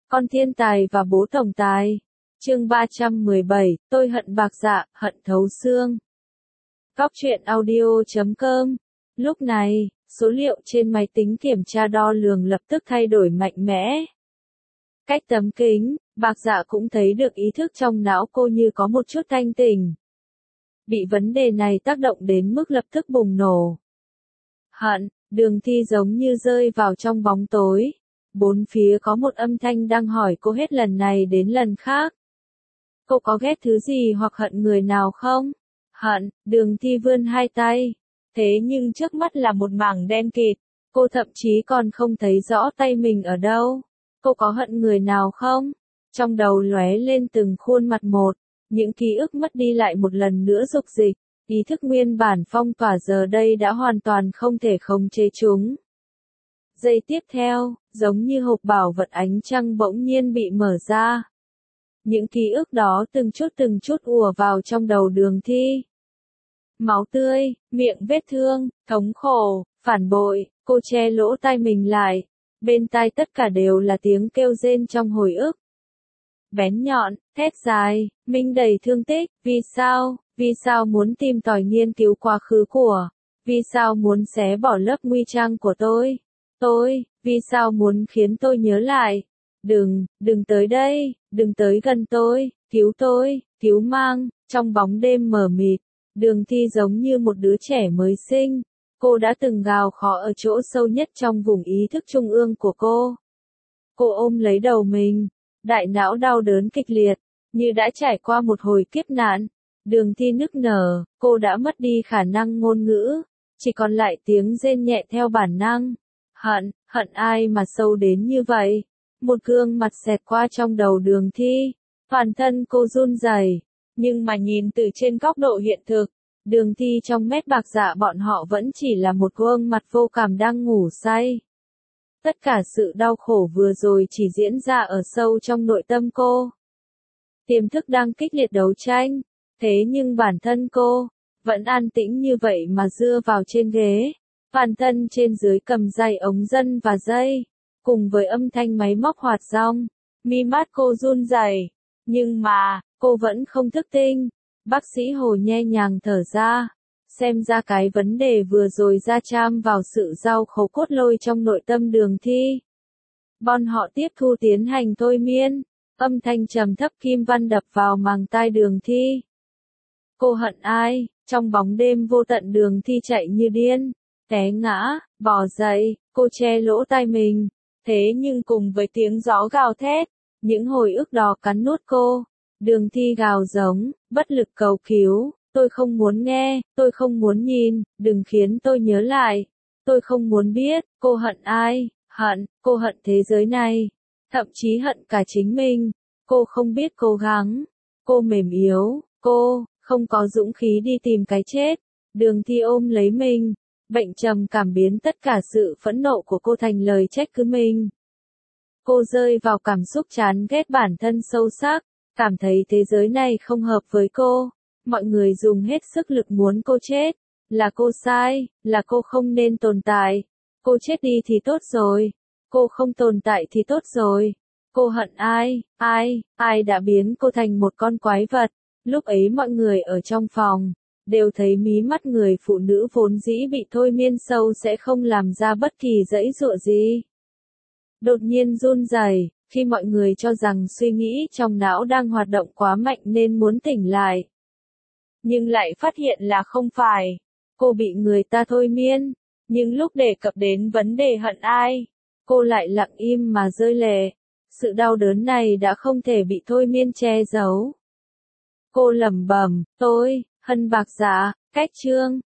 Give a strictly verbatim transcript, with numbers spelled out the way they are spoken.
Con thiên tài và bố tổng tài. Chương ba trăm mười bảy, tôi hận Bạc Dạ, hận thấu xương. Góc truyện audio chấm com. Lúc này, số liệu trên máy tính kiểm tra đo lường lập tức thay đổi mạnh mẽ. Cách tấm kính, Bạc Dạ cũng thấy được ý thức trong não cô như có một chút thanh tỉnh. Bị vấn đề này tác động đến mức lập tức bùng nổ. Hận, Đường Thi giống như rơi vào trong bóng tối. Bốn phía có một âm thanh đang hỏi cô hết lần này đến lần khác. Cô có ghét thứ gì hoặc hận người nào không? Hận, Đường Thi vươn hai tay. Thế nhưng trước mắt là một mảng đen kịt. Cô thậm chí còn không thấy rõ tay mình ở đâu. Cô có hận người nào không? Trong đầu lóe lên từng khuôn mặt một. Những ký ức mất đi lại một lần nữa dục dịch. Ý thức nguyên bản phong tỏa giờ đây đã hoàn toàn không thể khống chế chúng. Giây tiếp theo, giống như hộp bảo vật ánh trăng bỗng nhiên bị mở ra. Những ký ức đó từng chút từng chút ùa vào trong đầu Đường Thi. Máu tươi, miệng vết thương, thống khổ, phản bội, cô che lỗ tai mình lại. Bên tai tất cả đều là tiếng kêu rên trong hồi ức. Bén nhọn, thét dài, minh đầy thương tích, vì sao, vì sao muốn tìm tòi nghiên cứu quá khứ của, vì sao muốn xé bỏ lớp nguy trang của tôi, tôi, vì sao muốn khiến tôi nhớ lại, đừng, đừng tới đây, đừng tới gần tôi, cứu tôi, cứu mang, trong bóng đêm mờ mịt, Đường Thi giống như một đứa trẻ mới sinh, cô đã từng gào khóc ở chỗ sâu nhất trong vùng ý thức trung ương của cô. Cô ôm lấy đầu mình. Đại não đau đớn kịch liệt, như đã trải qua một hồi kiếp nạn. Đường Thi nức nở, cô đã mất đi khả năng ngôn ngữ, chỉ còn lại tiếng rên nhẹ theo bản năng. Hận, hận ai mà sâu đến như vậy? Một gương mặt xẹt qua trong đầu Đường Thi, toàn thân cô run rẩy, nhưng mà nhìn từ trên góc độ hiện thực, Đường Thi trong mắt Bạc Dạ bọn họ vẫn chỉ là một gương mặt vô cảm đang ngủ say. Tất cả sự đau khổ vừa rồi chỉ diễn ra ở sâu trong nội tâm cô. Tiềm thức đang kịch liệt đấu tranh, thế nhưng bản thân cô, vẫn an tĩnh như vậy mà dựa vào trên ghế, toàn thân trên dưới cầm dây ống dân và dây, cùng với âm thanh máy móc hoạt rong, mi mắt cô run rẩy, nhưng mà, cô vẫn không thức tỉnh. Bác sĩ Hồ nhẹ nhàng thở ra. Xem ra cái vấn đề vừa rồi ra chạm vào sự đau khổ cốt lõi trong nội tâm Đường Thi. Bọn họ tiếp thu tiến hành thôi miên, âm thanh trầm thấp kim văn đập vào màng tai Đường Thi. Cô hận ai? Trong bóng đêm vô tận Đường Thi chạy như điên, té ngã, bò dậy, cô che lỗ tai mình. Thế nhưng cùng với tiếng gió gào thét, những hồi ức đó cắn nuốt cô. Đường Thi gào giống, bất lực cầu cứu. Tôi không muốn nghe, tôi không muốn nhìn, đừng khiến tôi nhớ lại. Tôi không muốn biết, cô hận ai, hận, cô hận thế giới này. Thậm chí hận cả chính mình. Cô không biết cố gắng. Cô mềm yếu, cô, không có dũng khí đi tìm cái chết. Đường Thi ôm lấy mình. Bệnh trầm cảm biến tất cả sự phẫn nộ của cô thành lời trách cứ mình. Cô rơi vào cảm xúc chán ghét bản thân sâu sắc. Cảm thấy thế giới này không hợp với cô. Mọi người dùng hết sức lực muốn cô chết. Là cô sai, là cô không nên tồn tại. Cô chết đi thì tốt rồi. Cô không tồn tại thì tốt rồi. Cô hận ai, ai, ai đã biến cô thành một con quái vật. Lúc ấy mọi người ở trong phòng, đều thấy mí mắt người phụ nữ vốn dĩ bị thôi miên sâu sẽ không làm ra bất kỳ giãy giụa gì. Đột nhiên run rẩy. Khi mọi người cho rằng suy nghĩ trong não đang hoạt động quá mạnh nên muốn tỉnh lại. Nhưng lại phát hiện là không phải. Cô bị người ta thôi miên. Nhưng lúc đề cập đến vấn đề hận ai, cô lại lặng im mà rơi lệ. Sự đau đớn này đã không thể bị thôi miên che giấu. Cô lẩm bẩm, tôi, hận Bạc Dạ, cách chương.